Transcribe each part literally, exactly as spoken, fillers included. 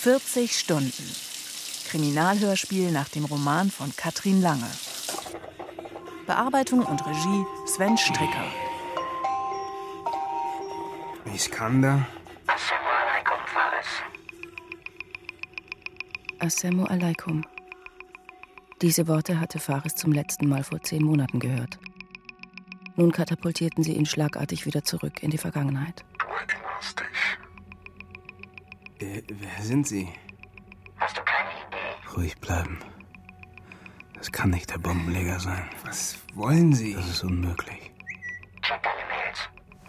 vierzig Stunden. Kriminalhörspiel nach dem Roman von Katrin Lange. Bearbeitung und Regie Sven Stricker. Iskander. Assalamu alaikum, Faris. Assalamu alaikum. Diese Worte hatte Faris zum letzten Mal vor zehn Monaten gehört. Nun katapultierten sie ihn schlagartig wieder zurück in die Vergangenheit. Du erinnerst dich. Äh, wer sind Sie? Hast du keine Idee? Ruhig bleiben. Das kann nicht der Bombenleger sein. Was wollen Sie? Das ist unmöglich. Check deine Mails.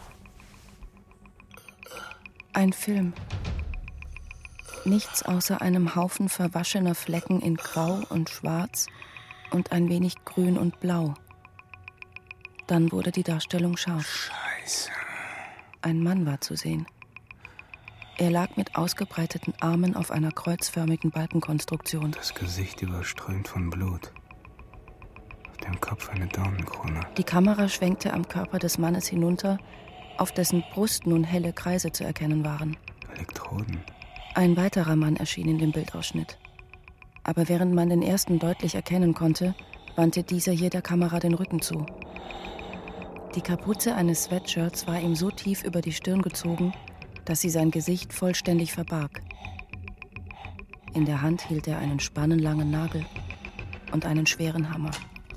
Ein Film. Nichts außer einem Haufen verwaschener Flecken in Grau und Schwarz und ein wenig Grün und Blau. Dann wurde die Darstellung scharf. Scheiße. Ein Mann war zu sehen. Er lag mit ausgebreiteten Armen auf einer kreuzförmigen Balkenkonstruktion. Das Gesicht überströmt von Blut. Auf dem Kopf eine Dornenkrone. Die Kamera schwenkte am Körper des Mannes hinunter, auf dessen Brust nun helle Kreise zu erkennen waren. Elektroden. Ein weiterer Mann erschien in dem Bildausschnitt. Aber während man den ersten deutlich erkennen konnte, wandte dieser jeder Kamera den Rücken zu. Die Kapuze eines Sweatshirts war ihm so tief über die Stirn gezogen, dass sie sein Gesicht vollständig verbarg. In der Hand hielt er einen spannenlangen Nagel und einen schweren Hammer.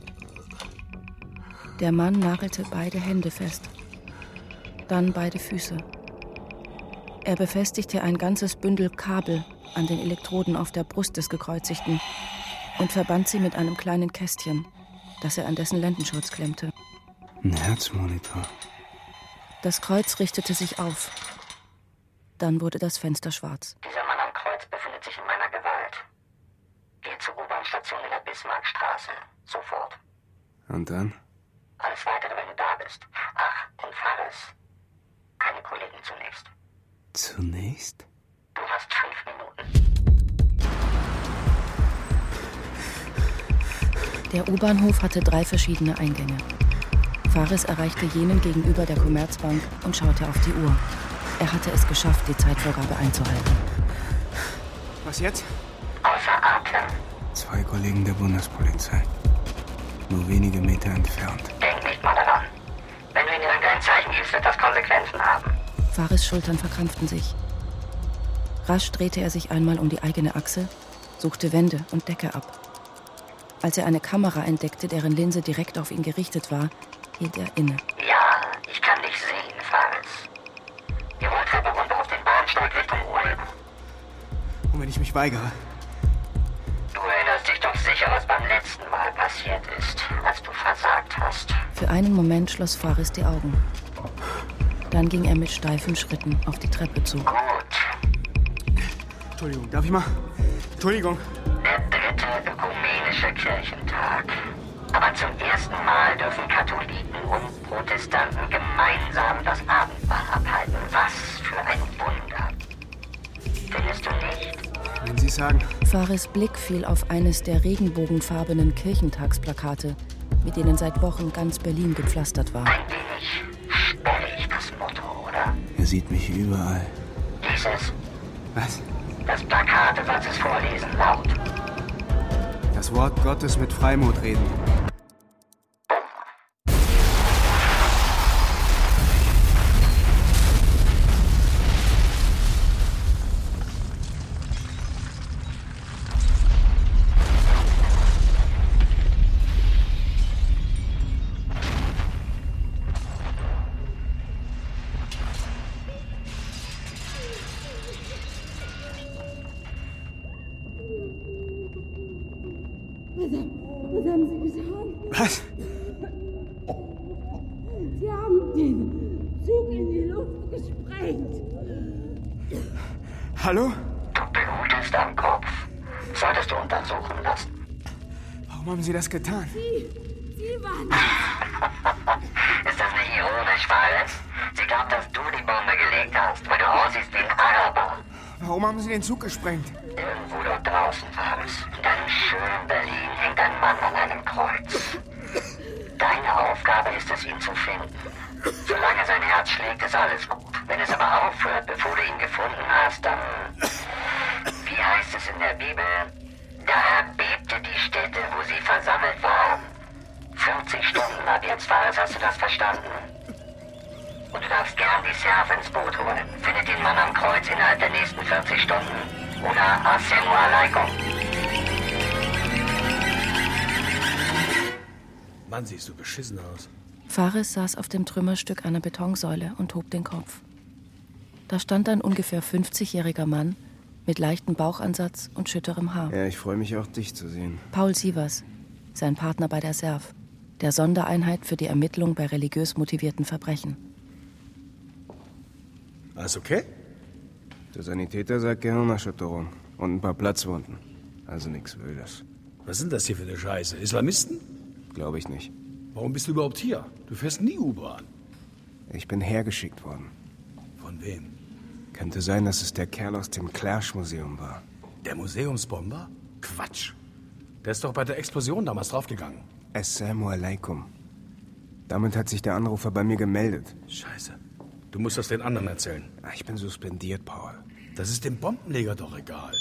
Der Mann nagelte beide Hände fest, dann beide Füße. Er befestigte ein ganzes Bündel Kabel an den Elektroden auf der Brust des Gekreuzigten und verband sie mit einem kleinen Kästchen, das er an dessen Lendenschurz klemmte. Ein Herzmonitor. Das Kreuz richtete sich auf. Dann wurde das Fenster schwarz. Dieser Mann am Kreuz befindet sich in meiner Gewalt. Geh zur U-Bahn-Station in der Bismarckstraße. Sofort. Und dann? Alles Weitere, wenn du da bist. Ach, und Faris. Keine Kollegen zunächst. Zunächst? Du hast fünf Minuten. Der U-Bahnhof hatte drei verschiedene Eingänge. Faris erreichte jenen gegenüber der Commerzbank und schaute auf die Uhr. Er hatte es geschafft, die Zeitvorgabe einzuhalten. Was jetzt? Außer Atem. Zwei Kollegen der Bundespolizei. Nur wenige Meter entfernt. Denk nicht mal daran. Wenn du ihnen irgendein Zeichen gibst, wird das Konsequenzen haben. Faris' Schultern verkrampften sich. Rasch drehte er sich einmal um die eigene Achse, suchte Wände und Decke ab. Als er eine Kamera entdeckte, deren Linse direkt auf ihn gerichtet war, hielt er inne. Ja, ich kann dich sehen, Faris. Die Rolltreppe runter auf den Bahnsteig Richtung Ulm. Und wenn ich mich weigere? Du erinnerst dich doch sicher, was beim letzten Mal passiert ist, als du versagt hast. Für einen Moment schloss Faris die Augen. Dann ging er mit steifen Schritten auf die Treppe zu. Gut. Entschuldigung, darf ich mal? Entschuldigung. Der dritte ökumenische Kirchentag. Aber zum ersten Mal dürfen Katholiken und Protestanten gemeinsam das Abendmahl abhalten. Was für ein Wunder. Findest du nicht? Wenn Sie sagen. Faris' Blick fiel auf eines der regenbogenfarbenen Kirchentagsplakate, mit denen seit Wochen ganz Berlin gepflastert war. Ein wenig sperrig das Motto, oder? Er sieht mich überall. Dieses, Was? das Plakat, du sollst es vorlesen, laut. Das Wort Gottes mit Freimut reden. Was haben Sie gesagt? Was? Sie haben den Zug in die Luft gesprengt. Hallo? Du blutest am Kopf. Solltest du untersuchen lassen. Warum haben Sie das getan? Sie, Sie waren... Ist das nicht ironisch, Faris? Sie glaubt, dass du die Bombe gelegt hast, weil du aussiehst wie ein Araber. Warum haben Sie den Zug gesprengt? Irgendwo dort draußen, Faris. In deinem schönen Berlin hängt ein Mann an einem Kreuz. Deine Aufgabe ist es, ihn zu finden. Solange sein Herz schlägt, ist alles gut. Wenn es aber aufhört, bevor du ihn gefunden hast, dann... Wir in der Bibel, da erbebte die Stätte, wo sie versammelt waren. vierzig Stunden ab jetzt, Fares, hast du das verstanden? Und du darfst gern die Serf ins Boot holen. Findet den Mann am Kreuz innerhalb der nächsten vierzig Stunden. Oder Assalamu alaikum. Mann, siehst du beschissen aus. Fares saß auf dem Trümmerstück einer Betonsäule und hob den Kopf. Da stand ein ungefähr fünfzigjähriger Mann mit leichtem Bauchansatz und schütterem Haar. Ja, ich freue mich auch, dich zu sehen. Paul Sievers, sein Partner bei der Serf, der Sondereinheit für die Ermittlung bei religiös motivierten Verbrechen. Alles okay? Der Sanitäter sagt Gehirnerschütterung und ein paar Platzwunden. Also nichts Wildes. Was sind das hier für eine Scheiße? Islamisten? Glaube ich nicht. Warum bist du überhaupt hier? Du fährst nie U-Bahn. Ich bin hergeschickt worden. Von wem? Könnte sein, dass es der Kerl aus dem Clash-Museum war. Der Museumsbomber? Quatsch. Der ist doch bei der Explosion damals draufgegangen. Assalamu alaikum. Damit hat sich der Anrufer bei mir gemeldet. Scheiße. Du musst das den anderen erzählen. Ich bin suspendiert, Paul. Das ist dem Bombenleger doch egal.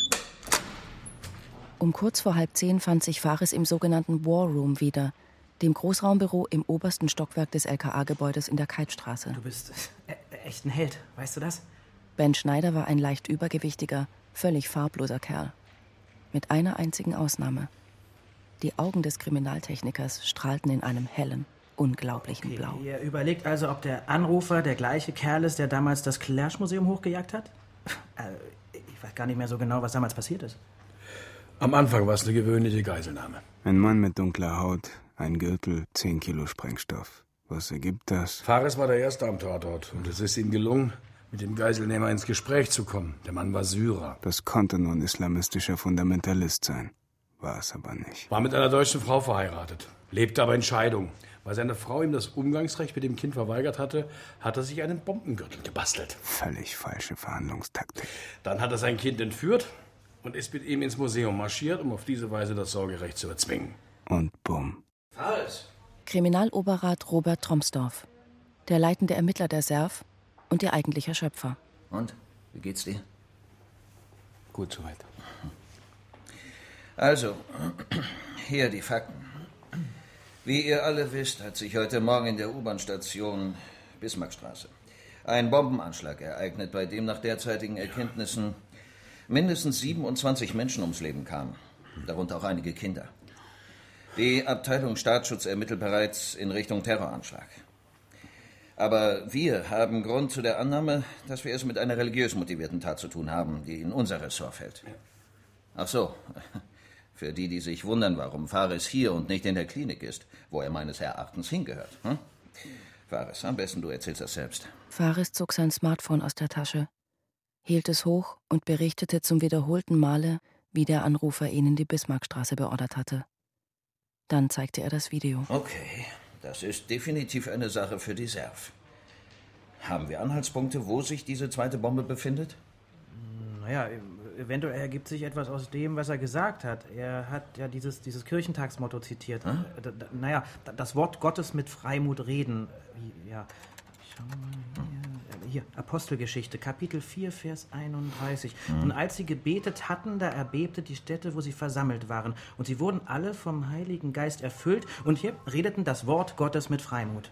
Um kurz vor halb zehn fand sich Fares im sogenannten War Room wieder, dem Großraumbüro im obersten Stockwerk des L K A-Gebäudes in der Keitstraße. Du bist äh, echt ein Held, weißt du das? Ben Schneider war ein leicht übergewichtiger, völlig farbloser Kerl. Mit einer einzigen Ausnahme. Die Augen des Kriminaltechnikers strahlten in einem hellen, unglaublichen Okay, Blau. ihr überlegt also, ob der Anrufer der gleiche Kerl ist, der damals das Clash-Museum hochgejagt hat? Äh, ich weiß gar nicht mehr so genau, was damals passiert ist. Am Anfang war es eine gewöhnliche Geiselnahme. Ein Mann mit dunkler Haut, ein Gürtel, zehn Kilo Sprengstoff. Was ergibt das? Fares war der Erste am Tatort. Und es ist ihm gelungen, mit dem Geiselnehmer ins Gespräch zu kommen. Der Mann war Syrer. Das konnte nur ein islamistischer Fundamentalist sein. War es aber nicht. War mit einer deutschen Frau verheiratet. Lebte aber in Scheidung. Weil seine Frau ihm das Umgangsrecht mit dem Kind verweigert hatte, hat er sich einen Bombengürtel gebastelt. Völlig falsche Verhandlungstaktik. Dann hat er sein Kind entführt und ist mit ihm ins Museum marschiert, um auf diese Weise das Sorgerecht zu erzwingen. Und bumm. Fares. Kriminaloberrat Robert Tromsdorf, der leitende Ermittler der Serf und ihr eigentlicher Schöpfer. Und? Wie geht's dir? Gut soweit. Also, hier die Fakten. Wie ihr alle wisst, hat sich heute Morgen in der U-Bahn-Station Bismarckstraße ein Bombenanschlag ereignet, bei dem nach derzeitigen Erkenntnissen mindestens siebenundzwanzig Menschen ums Leben kamen, darunter auch einige Kinder. Die Abteilung Staatsschutz ermittelt bereits in Richtung Terroranschlag. Aber wir haben Grund zu der Annahme, dass wir es mit einer religiös motivierten Tat zu tun haben, die in unser Ressort fällt. Ach so, für die, die sich wundern, warum Fares hier und nicht in der Klinik ist, wo er meines Erachtens hingehört. Hm? Fares, am besten du erzählst das selbst. Fares zog sein Smartphone aus der Tasche, hielt es hoch und berichtete zum wiederholten Male, wie der Anrufer ihn in die Bismarckstraße beordert hatte. Dann zeigte er das Video. Okay, das ist definitiv eine Sache für die Serf. Haben wir Anhaltspunkte, wo sich diese zweite Bombe befindet? Naja, eventuell ergibt sich etwas aus dem, was er gesagt hat. Er hat ja dieses, dieses Kirchentagsmotto zitiert. Hm? D- d- naja, das Wort Gottes mit Freimut reden. Ja, schau mal hier. Hier, Apostelgeschichte, Kapitel vier, Vers einunddreißig. Hm. Und als sie gebetet hatten, da erbebte die Stätte, wo sie versammelt waren. Und sie wurden alle vom Heiligen Geist erfüllt und hier redeten das Wort Gottes mit Freimut.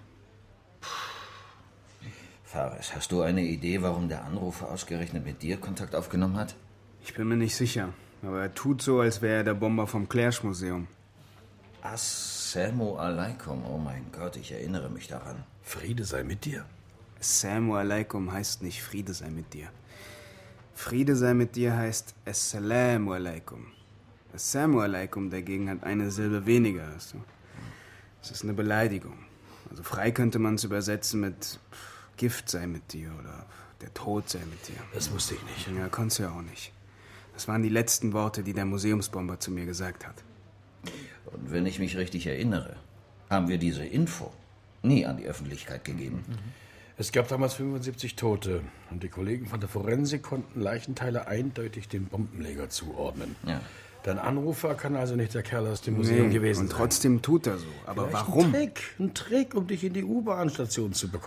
Fares, hast du eine Idee, warum der Anrufer ausgerechnet mit dir Kontakt aufgenommen hat? Ich bin mir nicht sicher, aber er tut so, als wäre er der Bomber vom Clash-Museum. Assalamu alaikum, oh mein Gott, ich erinnere mich daran. Friede sei mit dir. Assalamu alaikum heißt nicht Friede sei mit dir. Friede sei mit dir heißt Assalamu alaikum. Assalamu alaikum dagegen hat eine Silbe weniger. Weißt du? Das ist eine Beleidigung. Also frei könnte man es übersetzen mit Gift sei mit dir oder der Tod sei mit dir. Das wusste ich nicht. Ja, konntest du ja auch nicht. Das waren die letzten Worte, die der Museumsbomber zu mir gesagt hat. Und wenn ich mich richtig erinnere, haben wir diese Info nie an die Öffentlichkeit gegeben. Mhm. Es gab damals fünfundsiebzig Tote und die Kollegen von der Forensik konnten Leichenteile eindeutig dem Bombenleger zuordnen. Ja. Dein Anrufer kann also nicht der Kerl aus dem Museum Nee, gewesen und sein. trotzdem tut er so. Aber Vielleicht warum? Ein Trick, ein Trick, um dich in die U-Bahn-Station zu bekommen.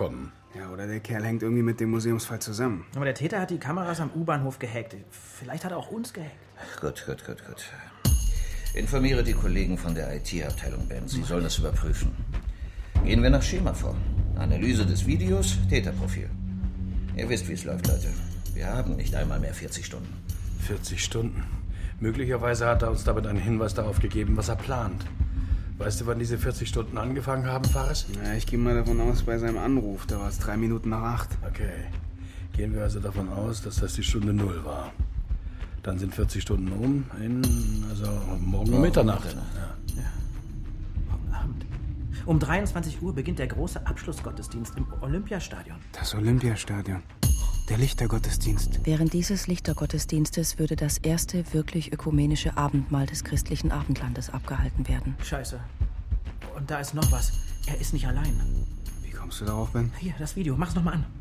Ja, oder der Kerl hängt irgendwie mit dem Museumsfall zusammen. Aber der Täter hat die Kameras am U-Bahnhof gehackt. Vielleicht hat er auch uns gehackt. Gut, gut, gut, gut. Informiere die Kollegen von der I T-Abteilung, Ben. Sie sollen das überprüfen. Gehen wir nach Schema vor. Analyse des Videos, Täterprofil. Ihr wisst, wie es läuft, Leute. Wir haben nicht einmal mehr vierzig Stunden. vierzig Stunden? Möglicherweise hat er uns damit einen Hinweis darauf gegeben, was er plant. Weißt du, wann diese vierzig Stunden angefangen haben, Fares? Ja, ich gehe mal davon aus, bei seinem Anruf. Da war es drei Minuten nach acht. Okay. Gehen wir also davon aus, dass das die Stunde Null war. Dann sind vierzig Stunden um in, also morgen um Mitternacht. Ja. Ja. Morgen Abend. Um dreiundzwanzig Uhr beginnt der große Abschlussgottesdienst im Olympiastadion. Das Olympiastadion. Der Lichtergottesdienst. Während dieses Lichtergottesdienstes würde das erste wirklich ökumenische Abendmahl des christlichen Abendlandes abgehalten werden. Scheiße. Und da ist noch was. Er ist nicht allein. Wie kommst du darauf, Ben? Hier, das Video. Mach's noch mal an.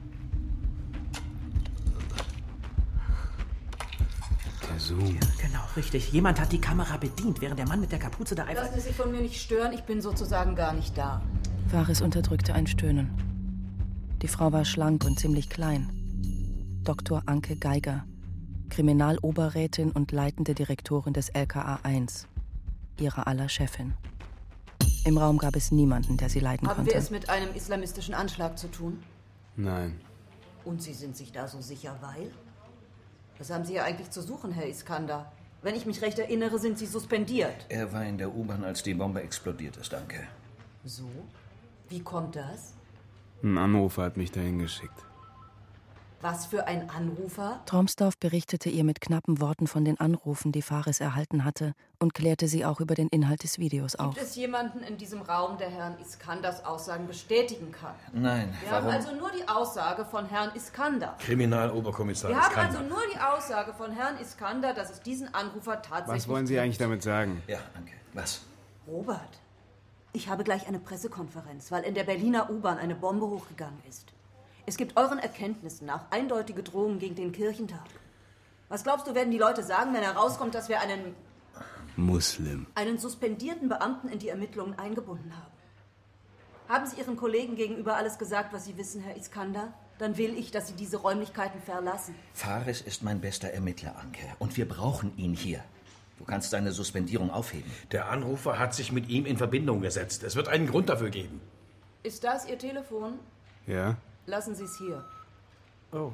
Der Zoom. Genau, richtig. Jemand hat die Kamera bedient, während der Mann mit der Kapuze da einfach... Lassen Sie sich von mir nicht stören. Ich bin sozusagen gar nicht da. Fares unterdrückte ein Stöhnen. Die Frau war schlank und ziemlich klein. Doktor Anke Geiger, Kriminaloberrätin und leitende Direktorin des L K A eins, ihrer aller Chefin. Im Raum gab es niemanden, der sie leiten Haben konnte. wir es mit einem islamistischen Anschlag zu tun? Nein. Und Sie sind sich da so sicher, weil? Was haben Sie hier eigentlich zu suchen, Herr Iskander? Wenn ich mich recht erinnere, sind Sie suspendiert. Er war in der U-Bahn, als die Bombe explodiert ist, danke. So? Wie kommt das? Ein Anrufer hat mich dahin geschickt. Was für ein Anrufer? Tromsdorf berichtete ihr mit knappen Worten von den Anrufen, die Fares erhalten hatte, und klärte sie auch über den Inhalt des Videos auf. Gibt es jemanden in diesem Raum, der Herrn Iskanders Aussagen bestätigen kann? Nein, Wir warum? haben also nur die Aussage von Herrn Iskander. Kriminaloberkommissar Wir haben Iskander. also nur die Aussage von Herrn Iskander, dass es diesen Anrufer tatsächlich Was wollen Sie gibt. eigentlich damit sagen? Ja, danke. Was? Robert, ich habe gleich eine Pressekonferenz, weil in der Berliner U-Bahn eine Bombe hochgegangen ist. Es gibt euren Erkenntnissen nach eindeutige Drohungen gegen den Kirchentag. Was glaubst du, werden die Leute sagen, wenn herauskommt, dass wir einen... Muslim. ...einen suspendierten Beamten in die Ermittlungen eingebunden haben? Haben Sie Ihren Kollegen gegenüber alles gesagt, was Sie wissen, Herr Iskander? Dann will ich, dass Sie diese Räumlichkeiten verlassen. Fares ist mein bester Ermittler, Anke. Und wir brauchen ihn hier. Du kannst seine Suspendierung aufheben. Der Anrufer hat sich mit ihm in Verbindung gesetzt. Es wird einen Grund dafür geben. Ist das Ihr Telefon? Ja? Lassen Sie es hier. Oh.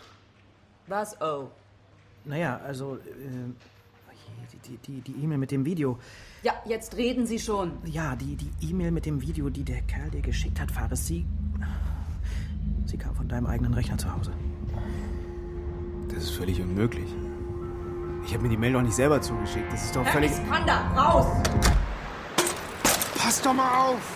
Was, oh? Naja, also... Äh, die die, die E-Mail mit dem Video. Ja, jetzt reden Sie schon. Ja, die die E-Mail mit dem Video, die der Kerl dir geschickt hat, Fares, sie... Sie kam von deinem eigenen Rechner zu Hause. Das ist völlig unmöglich. Ich habe mir die Mail doch nicht selber zugeschickt. Das ist doch Herr völlig... Iskander, raus! Pass doch mal auf!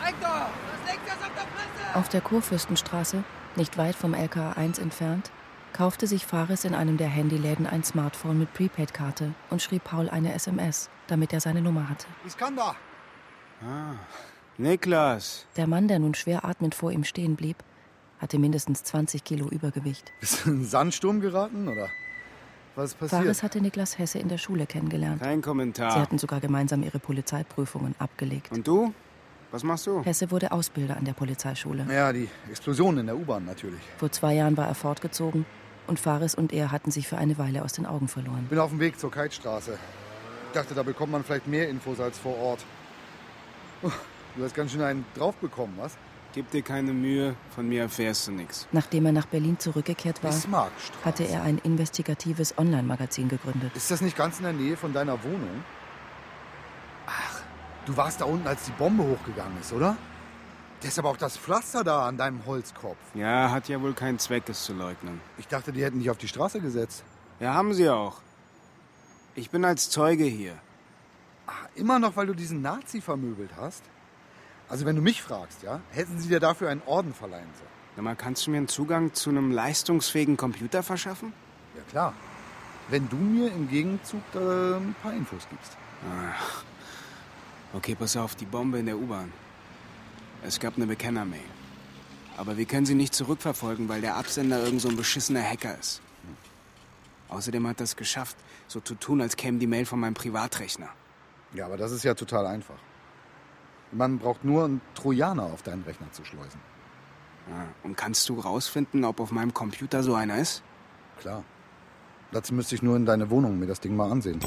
Auf der Kurfürstenstraße, nicht weit vom L K A eins entfernt, kaufte sich Fares in einem der Handyläden ein Smartphone mit Prepaid-Karte und schrieb Paul eine S M S, damit er seine Nummer hatte. Iskander! Ah, Niklas! Der Mann, der nun schwer atmend vor ihm stehen blieb, hatte mindestens zwanzig Kilo Übergewicht. Bist du in einen Sandsturm geraten, oder? Was ist passiert? Fares hatte Niklas Hesse in der Schule kennengelernt. Kein Kommentar. Sie hatten sogar gemeinsam ihre Polizeiprüfungen abgelegt. Und du? Was machst du? Hesse wurde Ausbilder an der Polizeischule. Ja, die Explosion in der U-Bahn natürlich. Vor zwei Jahren war er fortgezogen und Fares und er hatten sich für eine Weile aus den Augen verloren. Bin auf dem Weg zur Keitstraße. Ich dachte, da bekommt man vielleicht mehr Infos als vor Ort. Du hast ganz schön einen drauf bekommen, was? Gib dir keine Mühe, von mir erfährst du nichts. Nachdem er nach Berlin zurückgekehrt war, Bismarckstraße. hatte er ein investigatives Online-Magazin gegründet. Ist das nicht ganz in der Nähe von deiner Wohnung? Ach, du warst da unten, als die Bombe hochgegangen ist, oder? Deshalb auch das Pflaster da an deinem Holzkopf. Ja, hat ja wohl keinen Zweck, es zu leugnen. Ich dachte, die hätten dich auf die Straße gesetzt. Ja, haben sie auch. Ich bin als Zeuge hier. Ach, immer noch, weil du diesen Nazi vermöbelt hast? Also wenn du mich fragst, ja, hätten sie dir dafür einen Orden verleihen sollen. Na mal, kannst du mir einen Zugang zu einem leistungsfähigen Computer verschaffen? Ja, klar. Wenn du mir im Gegenzug äh, ein paar Infos gibst. Ach. Okay, pass auf, die Bombe in der U-Bahn. Es gab eine Bekennermail. Aber wir können sie nicht zurückverfolgen, weil der Absender irgend so ein beschissener Hacker ist. Hm. Außerdem hat er es geschafft, so zu tun, als käme die Mail von meinem Privatrechner. Ja, aber das ist ja total einfach. Man braucht nur einen Trojaner auf deinen Rechner zu schleusen. Ja, und kannst du rausfinden, ob auf meinem Computer so einer ist? Klar. Dazu müsste ich nur in deine Wohnung mir das Ding mal ansehen.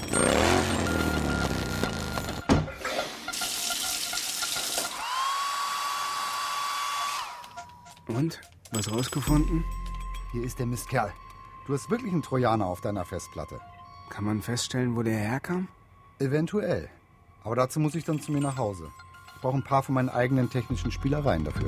Und? Was rausgefunden? Hier ist der Mistkerl. Du hast wirklich einen Trojaner auf deiner Festplatte. Kann man feststellen, wo der herkam? Eventuell. Aber dazu muss ich dann zu mir nach Hause. Ich brauche ein paar von meinen eigenen technischen Spielereien dafür.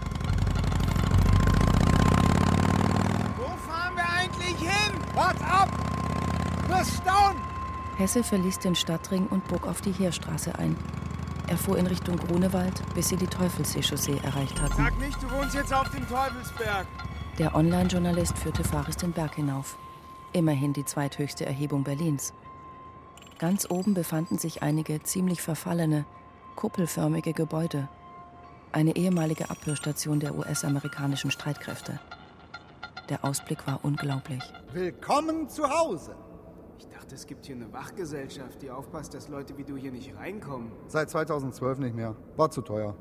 Wo fahren wir eigentlich hin? Wart ab! Du wirst staunen! Hesse verließ den Stadtring und bog auf die Heerstraße ein. Er fuhr in Richtung Grunewald, bis sie die Teufelsseechaussee erreicht hatten. Sag nicht, du wohnst jetzt auf dem Teufelsberg. Der Online-Journalist führte Fares den Berg hinauf. Immerhin die zweithöchste Erhebung Berlins. Ganz oben befanden sich einige ziemlich verfallene, kuppelförmige Gebäude. Eine ehemalige Abhörstation der U S-amerikanischen Streitkräfte. Der Ausblick war unglaublich. Willkommen zu Hause! Ich dachte, es gibt hier eine Wachgesellschaft, die aufpasst, dass Leute wie du hier nicht reinkommen. Seit zweitausendzwölf nicht mehr. War zu teuer.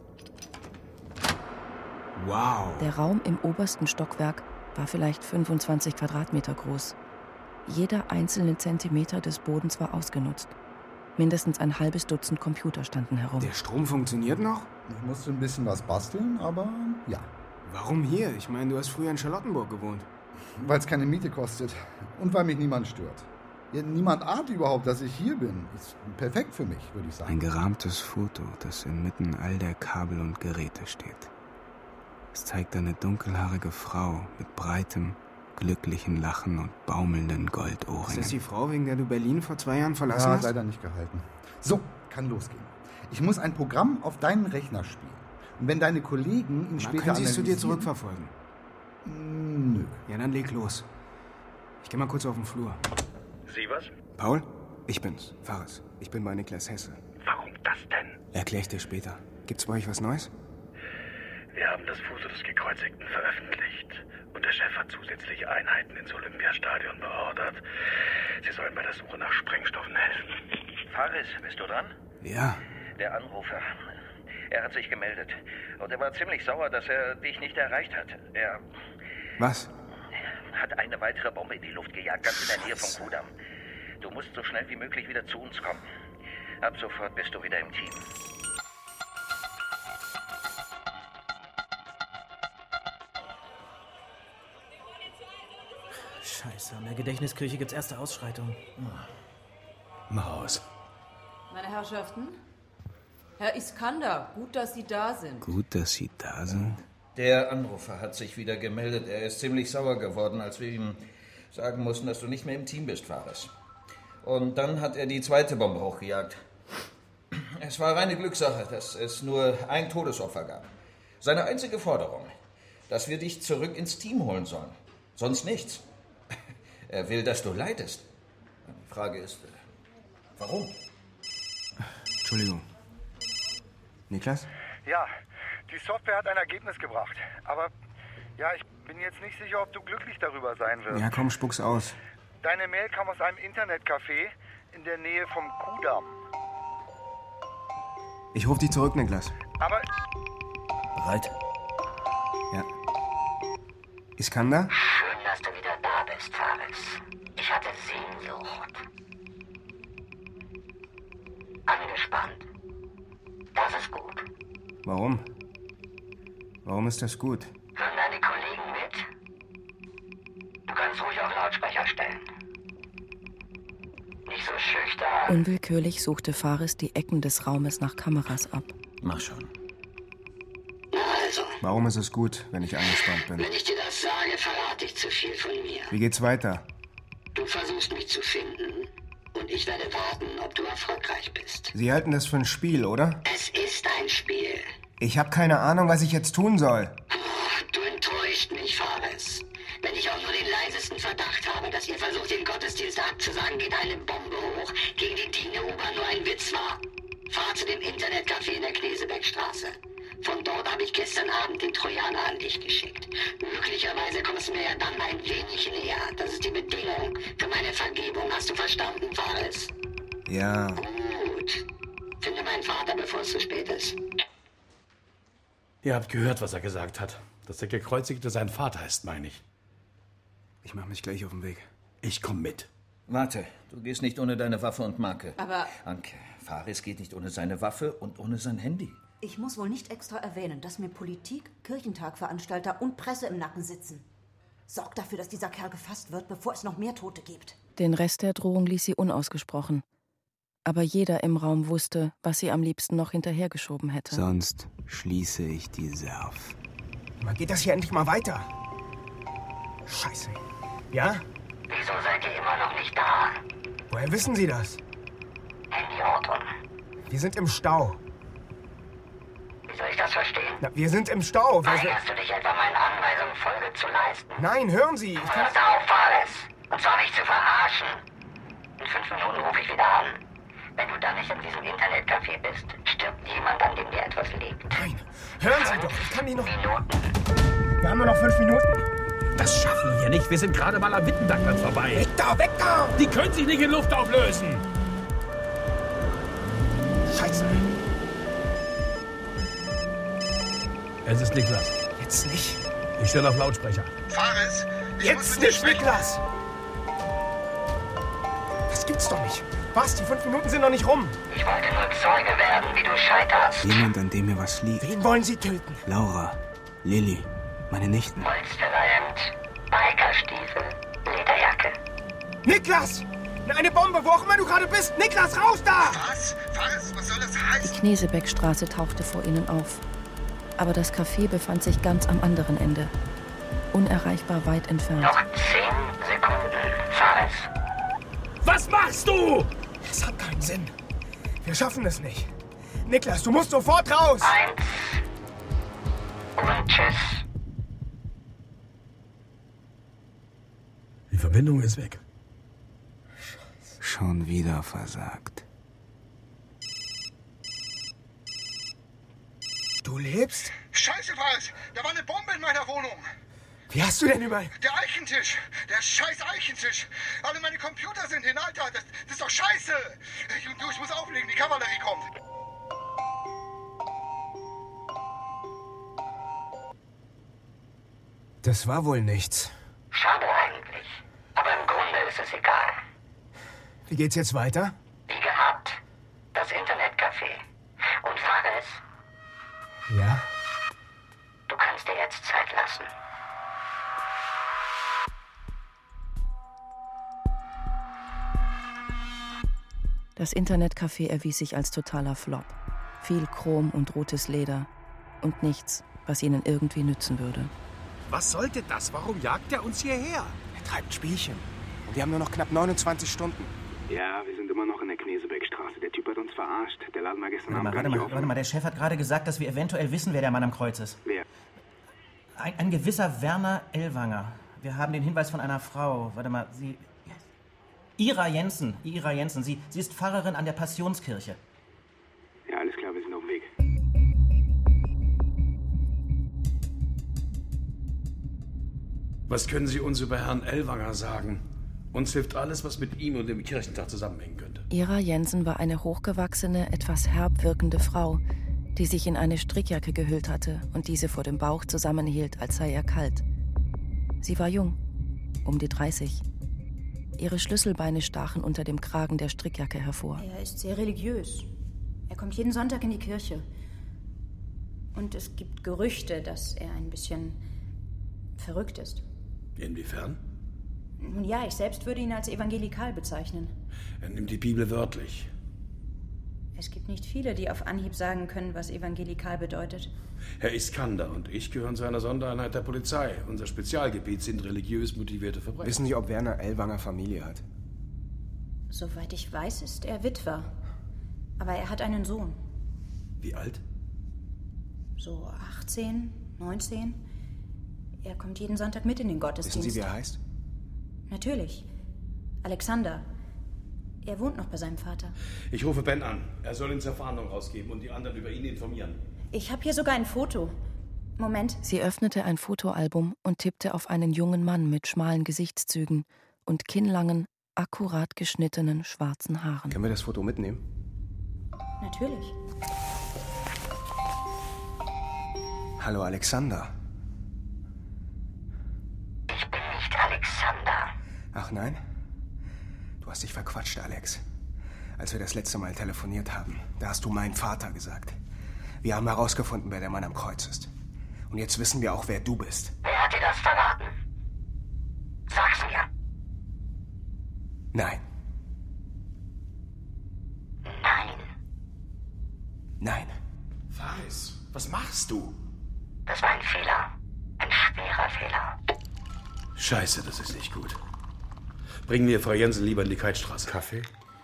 Wow. Der Raum im obersten Stockwerk war vielleicht fünfundzwanzig Quadratmeter groß. Jeder einzelne Zentimeter des Bodens war ausgenutzt. Mindestens ein halbes Dutzend Computer standen herum. Der Strom funktioniert noch? Ich musste ein bisschen was basteln, aber ja. Warum hier? Ich meine, du hast früher in Charlottenburg gewohnt. Weil es keine Miete kostet und weil mich niemand stört. Ja, niemand ahnt überhaupt, dass ich hier bin. Ist perfekt für mich, würde ich sagen. Ein gerahmtes Foto, das inmitten all der Kabel und Geräte steht. Es zeigt eine dunkelhaarige Frau mit breitem, glücklichen Lachen und baumelnden Goldohrringen. Ist das die Frau, wegen der du Berlin vor zwei Jahren verlassen ja, hast? Ja, leider nicht gehalten. So, kann losgehen. Ich muss ein Programm auf deinen Rechner spielen. Und wenn deine Kollegen ihn später können sie es zu dir analysieren- zurückverfolgen? Nö. Ja, dann leg los. Ich geh mal kurz auf den Flur. Sie was? Paul? Ich bin's, Fares. Ich bin bei Niklas Hesse. Warum das denn? Erklär ich dir später. Gibt's bei euch was Neues? Wir haben das Foto des Gekreuzigten veröffentlicht. Und der Chef hat zusätzlich Einheiten ins Olympiastadion beordert. Sie sollen bei der Suche nach Sprengstoffen helfen. Faris, bist du dran? Ja. Der Anrufer. Er hat sich gemeldet. Und er war ziemlich sauer, dass er dich nicht erreicht hat. Er Was? hat eine weitere Bombe in die Luft gejagt, ganz in der Nähe vom Kudamm. Du musst so schnell wie möglich wieder zu uns kommen. Ab sofort bist du wieder im Team. Scheiße, an der Gedächtniskirche gibt's erste Ausschreitungen. Mach aus. Meine Herrschaften, Herr Iskander, gut, dass Sie da sind. Gut, dass Sie da sind. Der Anrufer hat sich wieder gemeldet. Er ist ziemlich sauer geworden, als wir ihm sagen mussten, dass du nicht mehr im Team bist, Fares. Und dann hat er die zweite Bombe hochgejagt. Es war reine Glückssache, dass es nur ein Todesopfer gab. Seine einzige Forderung, dass wir dich zurück ins Team holen sollen. Sonst nichts. Er will, dass du leidest. Die Frage ist, warum? Entschuldigung. Niklas? Ja, die Software hat ein Ergebnis gebracht. Aber ja, ich bin jetzt nicht sicher, ob du glücklich darüber sein wirst. Ja, komm, spuck's aus. Deine Mail kam aus einem Internetcafé in der Nähe vom Kudamm. Ich ruf dich zurück, Niklas. Aber... Bereit? Ja. Iskander? Schön, dass du wieder da bist, Fares. Ich hatte Sehnsucht. Angespannt. Das ist gut. Warum? Warum ist das gut? Hören deine Kollegen mit? Du kannst ruhig auf Lautsprecher stellen. Nicht so schüchtern. Unwillkürlich suchte Fares die Ecken des Raumes nach Kameras ab. Mach schon. Also, Warum ist es gut, wenn ich angespannt bin? wenn ich dir das sage, verrate ich zu viel von mir. Wie geht's weiter? Du versuchst mich zu finden und ich werde warten, ob du erfolgreich bist. Sie halten das für ein Spiel, oder? Es ist ein Spiel. Ich habe keine Ahnung, was ich jetzt tun soll. Ach, du enttäuscht mich, Fares. Wenn ich auch nur den leisesten Verdacht habe, dass ihr versucht, den Gottesdienst abzusagen, geht eine Bombe hoch, gegen die die U-Bahn nur ein Witz war. Fahr zu dem Internetcafé in der Knesebeckstraße. Von dort habe ich gestern Abend den Trojaner an dich geschickt. Möglicherweise kommst du mir ja dann ein wenig näher. Das ist die Bedingung für meine Vergebung. Hast du verstanden, Fares? Ja. Gut. Finde meinen Vater, bevor es zu spät ist. Ihr habt gehört, was er gesagt hat. Dass der Gekreuzigte sein Vater ist, meine ich. Ich mache mich gleich auf den Weg. Ich komm mit. Warte, du gehst nicht ohne deine Waffe und Marke. Aber... Anke, Faris geht nicht ohne seine Waffe und ohne sein Handy. Ich muss wohl nicht extra erwähnen, dass mir Politik, Kirchentagveranstalter und Presse im Nacken sitzen. Sorg dafür, dass dieser Kerl gefasst wird, bevor es noch mehr Tote gibt. Den Rest der Drohung ließ sie unausgesprochen. Aber jeder im Raum wusste, was sie am liebsten noch hinterhergeschoben hätte. Sonst schließe ich die Serv. Man geht das hier endlich mal weiter. Scheiße. Ja? Wieso seid ihr immer noch nicht da? Woher wissen Sie das? Idioten. Wir sind im Stau. Wie soll ich das verstehen? Na, wir sind im Stau. Wir sind... Weigerst du dich etwa meinen Anweisungen Folge zu leisten? Nein, hören Sie. Ich kann... Pass auf, Faris. Und zwar nicht zu verarschen. In fünf Minuten rufe ich wieder an. Wenn du dann nicht in diesem Internetcafé bist, stirbt jemand, an dem dir etwas liegt. Nein, hören Sie doch. Ich kann die noch... Minuten. Wir haben nur noch fünf Minuten. Das schaffen wir nicht. Wir sind gerade mal am Wittendackland vorbei. Weg da, weg da! Die können sich nicht in Luft auflösen. Scheiße. Es ist Niklas. Jetzt nicht. Ich stelle auf Lautsprecher. Faris! Jetzt nicht, Niklas! Das gibt's doch nicht. Was? Die fünf Minuten sind noch nicht rum. Ich wollte nur Zeuge werden, wie du scheiterst. Jemand, an dem mir was liegt. Wen wollen Sie töten? Laura, Lilly, meine Nichten. Polsterhemd, Bikerstiefel, Lederjacke. Niklas! Eine Bombe, wo auch immer du gerade bist! Niklas, raus da! Was? Faris, was soll das heißen? Die Knesebeckstraße tauchte vor ihnen auf. Aber das Café befand sich ganz am anderen Ende. Unerreichbar weit entfernt. Noch zehn Sekunden, Faris. Was machst du? Das hat keinen Sinn. Wir schaffen es nicht. Niklas, du musst sofort raus! Eins. Und tschüss. Die Verbindung ist weg. Schon wieder versagt. Du lebst? Scheiße, Faris! Da war eine Bombe in meiner Wohnung! Wie hast du denn über... Der Eichentisch! Der scheiß Eichentisch! Alle meine Computer sind hin, Alter! Das, das ist doch scheiße! Ich, du, ich muss auflegen, die Kavallerie kommt! Das war wohl nichts. Schade eigentlich. Aber im Grunde ist es egal. Wie geht's jetzt weiter? Wie gehabt. Das Internetcafé. Und Faris, Ja? du kannst dir jetzt Zeit lassen. Das Internetcafé erwies sich als totaler Flop. Viel Chrom und rotes Leder. Und nichts, was ihnen irgendwie nützen würde. Was sollte das? Warum jagt er uns hierher? Er treibt Spielchen. Und wir haben nur noch knapp neunundzwanzig Stunden. Ja, wir sind immer noch in der Knesebeckstraße. Der Typ hat uns verarscht. Der Laden war gestern Warte mal, Abend warte gar mal, nicht warte mal, der Chef hat gerade gesagt, dass wir eventuell wissen, wer der Mann am Kreuz ist. Wer? Ein, ein gewisser Werner Ellwanger. Wir haben den Hinweis von einer Frau. Warte mal, sie... Ira Jensen. Ira Jensen. Sie, sie ist Pfarrerin an der Passionskirche. Ja, alles klar, wir sind auf dem Weg. Was können Sie uns über Herrn Ellwanger sagen? Uns hilft alles, was mit ihm und dem Kirchentag zusammenhängen könnte. Ira Jensen war eine hochgewachsene, etwas herb wirkende Frau, die sich in eine Strickjacke gehüllt hatte und diese vor dem Bauch zusammenhielt, als sei er kalt. Sie war jung, um die dreißig. Ihre Schlüsselbeine stachen unter dem Kragen der Strickjacke hervor. Er ist sehr religiös. Er kommt jeden Sonntag in die Kirche. Und es gibt Gerüchte, dass er ein bisschen verrückt ist. Inwiefern? Nun ja, ich selbst würde ihn als evangelikal bezeichnen. Er nimmt die Bibel wörtlich. Es gibt nicht viele, die auf Anhieb sagen können, was evangelikal bedeutet. Herr Iskander und ich gehören zu einer Sondereinheit der Polizei. Unser Spezialgebiet sind religiös motivierte Verbrecher. Wissen Sie, ob Werner Ellwanger Familie hat? Soweit ich weiß, ist er Witwer. Aber er hat einen Sohn. Wie alt? So achtzehn, neunzehn. Er kommt jeden Sonntag mit in den Gottesdienst. Wissen Sie, wie er heißt? Natürlich. Alexander. Er wohnt noch bei seinem Vater. Ich rufe Ben an. Er soll ihn zur Fahndung rausgeben und die anderen über ihn informieren. Ich habe hier sogar ein Foto. Moment. Sie öffnete ein Fotoalbum und tippte auf einen jungen Mann mit schmalen Gesichtszügen und kinnlangen, akkurat geschnittenen schwarzen Haaren. Können wir das Foto mitnehmen? Natürlich. Hallo, Alexander. Ich bin nicht Alexander. Ach nein? Du hast dich verquatscht, Alex. Als wir das letzte Mal telefoniert haben, da hast du mein Vater gesagt. Wir haben herausgefunden, wer der Mann am Kreuz ist. Und jetzt wissen wir auch, wer du bist. Wer hat dir das verraten? Sag's mir. Nein. Nein. Nein. Faris, was machst du? Das war ein Fehler. Ein schwerer Fehler. Scheiße, das ist nicht gut. Bringen wir Frau Jensen lieber in die Keitstraße. Kaffee?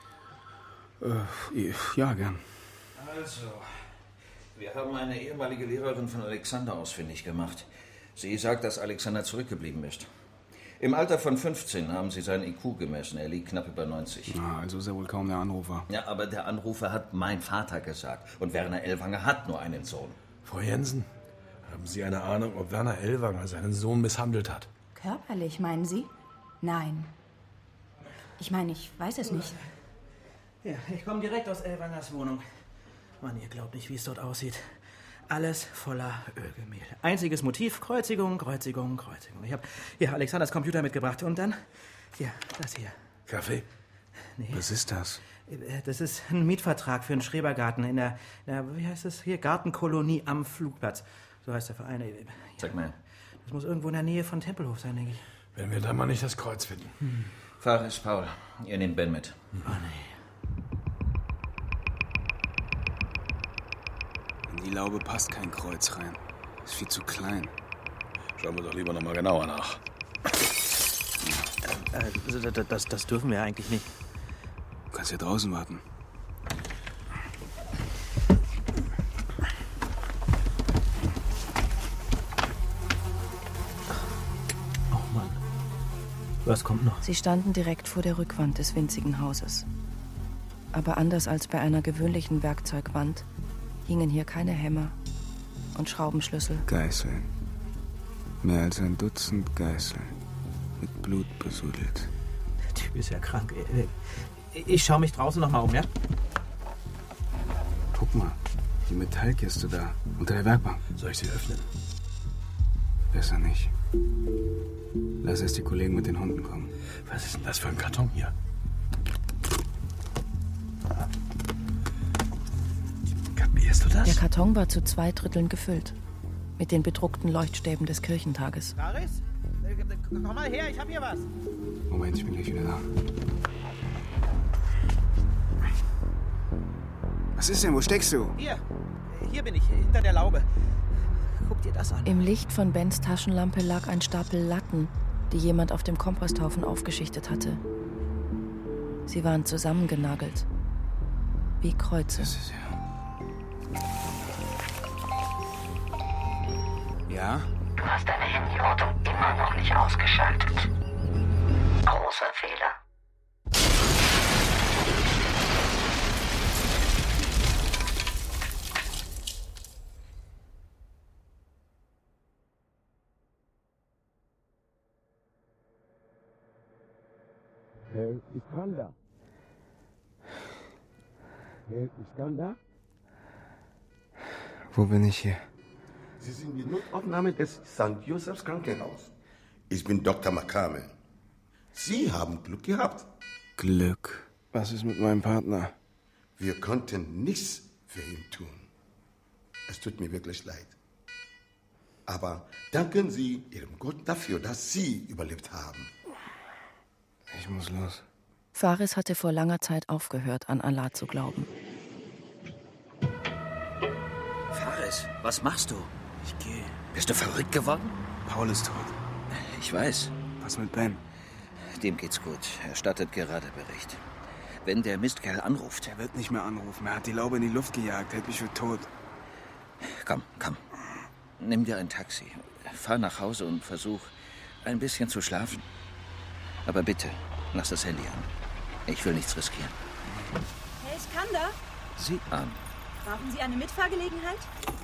Äh, ja, gern. Also, wir haben eine ehemalige Lehrerin von Alexander ausfindig gemacht. Sie sagt, dass Alexander zurückgeblieben ist. Im Alter von fünfzehn haben sie seinen I Q gemessen. Er liegt knapp über neunzig. Na, also ist er wohl kaum der Anrufer. Ja, aber der Anrufer hat mein Vater gesagt. Und Werner Ellwanger hat nur einen Sohn. Frau Jensen, haben Sie eine Ahnung, ob Werner Ellwanger seinen Sohn misshandelt hat? Körperlich, meinen Sie? Nein. Ich meine, ich weiß es nicht. Ja, ich komme direkt aus Ellwangers Wohnung. Mann, ihr glaubt nicht, wie es dort aussieht. Alles voller Ölgemälde. Einziges Motiv, Kreuzigung, Kreuzigung, Kreuzigung. Ich habe hier Alexanders Computer mitgebracht und dann, hier, das hier. Kaffee? Nee. Was ist das? Das ist ein Mietvertrag für einen Schrebergarten in der, in der, wie heißt das hier, Gartenkolonie am Flugplatz. So heißt der Verein. Sag mal. Das muss irgendwo in der Nähe von Tempelhof sein, denke ich. Wenn wir da mal nicht das Kreuz finden. Hm. Faris, Paul, ihr nehmt Ben mit. Oh, nee. In die Laube passt kein Kreuz rein. Ist viel zu klein. Schauen wir doch lieber noch mal genauer nach. Also, das, das, das dürfen wir eigentlich nicht. Du kannst ja draußen warten. Oh Mann. Was kommt noch? Sie standen direkt vor der Rückwand des winzigen Hauses. Aber anders als bei einer gewöhnlichen Werkzeugwand hingen hier keine Hämmer und Schraubenschlüssel. Geißeln. Mehr als ein Dutzend Geißeln. Mit Blut besudelt. Der Typ ist ja krank. Ich schaue mich draußen noch mal um, ja? Guck mal, die Metallkiste da, unter der Werkbank. Soll ich sie öffnen? Besser nicht. Lass erst die Kollegen mit den Hunden kommen. Was ist denn das für ein Karton hier? Kapierst du das? Der Karton war zu zwei Dritteln gefüllt. Mit den bedruckten Leuchtstäben des Kirchentages. Faris? Komm mal her, ich hab hier was. Moment, ich bin gleich wieder da. Was ist denn? Wo steckst du? Hier, hier bin ich, hinter der Laube. Guck dir das an. Im Licht von Bens Taschenlampe lag ein Stapel Latten, die jemand auf dem Komposthaufen aufgeschichtet hatte. Sie waren zusammengenagelt. Wie Kreuze. Das ist ja... Ja? Du hast deine Handyortung immer noch nicht ausgeschaltet. Großer Fehler. Herr Iskander. Herr Iskander? Wo bin ich hier? Sie sind die Notaufnahme des Sankt Josephs Krankenhaus. Ich bin Doktor Makame. Sie haben Glück gehabt. Glück? Was ist mit meinem Partner? Wir konnten nichts für ihn tun. Es tut mir wirklich leid. Aber danken Sie Ihrem Gott dafür, dass Sie überlebt haben. Ich muss los. Faris hatte vor langer Zeit aufgehört, an Allah zu glauben. Faris, was machst du? Ich gehe. Bist du verrückt geworden? Paul ist tot. Ich weiß. Was mit Ben? Dem geht's gut. Er stattet gerade Bericht. Wenn der Mistkerl anruft... Er wird nicht mehr anrufen. Er hat die Laube in die Luft gejagt. Hält mich für tot. Komm, komm. Nimm dir ein Taxi. Fahr nach Hause und versuch, ein bisschen zu schlafen. Aber bitte, lass das Handy an. Ich will nichts riskieren. Herr Iskander, Sieh an. brauchen Sie eine Mitfahrgelegenheit?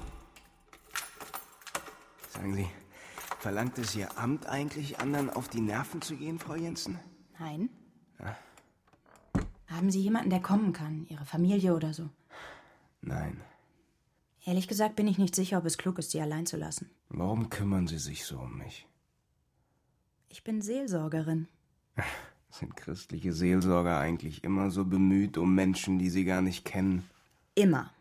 Sagen Sie, verlangt es Ihr Amt eigentlich, anderen auf die Nerven zu gehen, Frau Jensen? Nein. Ja. Haben Sie jemanden, der kommen kann? Ihre Familie oder so? Nein. Ehrlich gesagt bin ich nicht sicher, ob es klug ist, sie allein zu lassen. Warum kümmern Sie sich so um mich? Ich bin Seelsorgerin. Sind christliche Seelsorger eigentlich immer so bemüht um Menschen, die sie gar nicht kennen? Immer.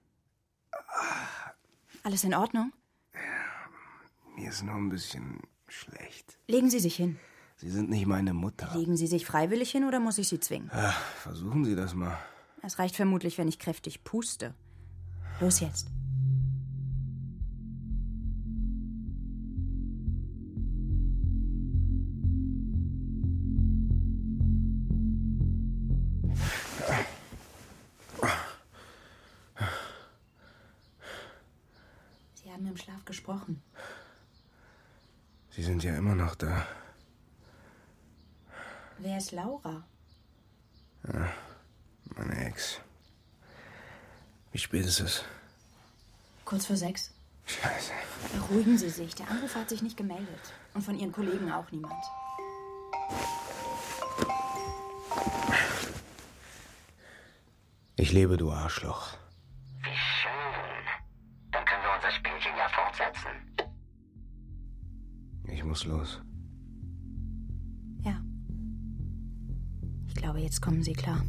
Alles in Ordnung? Mir ist nur ein bisschen schlecht. Legen Sie sich hin. Sie sind nicht meine Mutter. Legen Sie sich freiwillig hin oder muss ich Sie zwingen? Ach, versuchen Sie das mal. Es reicht vermutlich, wenn ich kräftig puste. Los jetzt. Sie haben im Schlaf gesprochen. Sie sind ja immer noch da. Wer ist Laura? Ja, meine Ex. Wie spät ist es? Kurz vor sechs. Scheiße. Beruhigen Sie sich. Der Anrufer hat sich nicht gemeldet. Und von Ihren Kollegen auch niemand. Ich lebe, du Arschloch. Wie schön. Dann können wir unser Spielchen ja fortsetzen. Ich muss los. Ja. Ich glaube, jetzt kommen Sie klar.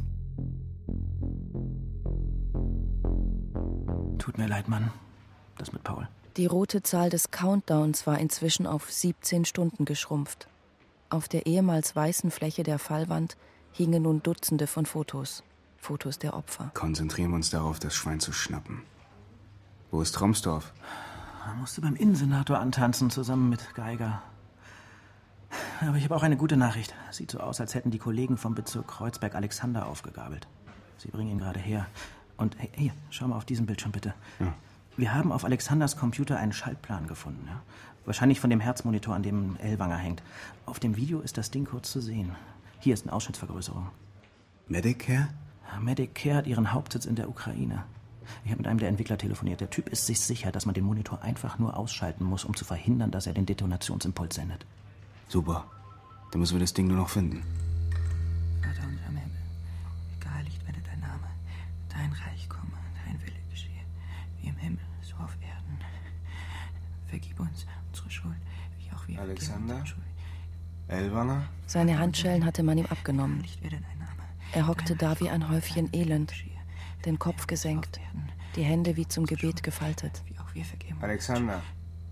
Tut mir leid, Mann. Das mit Paul. Die rote Zahl des Countdowns war inzwischen auf siebzehn Stunden geschrumpft. Auf der ehemals weißen Fläche der Fallwand hingen nun Dutzende von Fotos. Fotos der Opfer. Konzentrieren wir uns darauf, das Schwein zu schnappen. Wo ist Tromsdorf? Er musste beim Innensenator antanzen, zusammen mit Geiger. Aber ich habe auch eine gute Nachricht. Sieht so aus, als hätten die Kollegen vom Bezirk Kreuzberg Alexander aufgegabelt. Sie bringen ihn gerade her. Und hey, hier, schau mal auf diesen Bildschirm bitte. Ja. Wir haben auf Alexanders Computer einen Schaltplan gefunden. Ja? Wahrscheinlich von dem Herzmonitor, an dem Ellwanger hängt. Auf dem Video ist das Ding kurz zu sehen. Hier ist eine Ausschnittsvergrößerung. Medicare? Medicare hat ihren Hauptsitz in der Ukraine. Ich habe mit einem der Entwickler telefoniert. Der Typ ist sich sicher, dass man den Monitor einfach nur ausschalten muss, um zu verhindern, dass er den Detonationsimpuls sendet. Super. Dann müssen wir das Ding nur noch finden. Vater unser im Himmel, geheiligt werde dein Name, dein Reich komme, dein Wille geschehe, wie im Himmel, so auf Erden. Vergib uns unsere Schuld, wie auch wir Alexander? vergeben unseren Schuld. Ellwanger? Seine Handschellen hatte man ihm abgenommen. Er hockte da wie ein Häufchen Elend, den Kopf gesenkt, die Hände wie zum Gebet gefaltet. Alexander.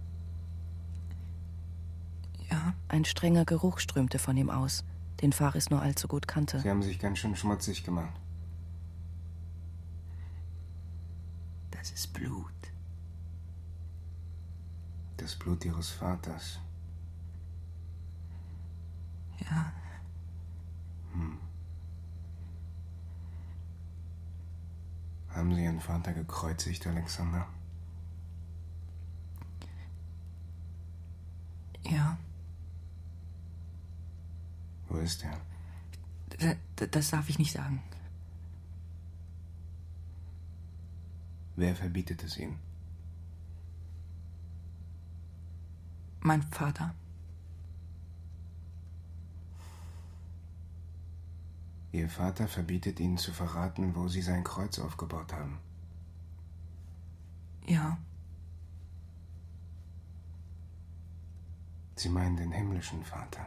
Ja? Ein strenger Geruch strömte von ihm aus, den Faris nur allzu gut kannte. Sie haben sich ganz schön schmutzig gemacht. Das ist Blut. Das Blut Ihres Vaters. Ja. Hm. Haben Sie Ihren Vater gekreuzigt, Alexander? Ja. Wo ist er? D- d- das darf ich nicht sagen. Wer verbietet es Ihnen? Mein Vater. Ihr Vater verbietet Ihnen zu verraten, wo Sie sein Kreuz aufgebaut haben. Ja. Sie meinen den himmlischen Vater.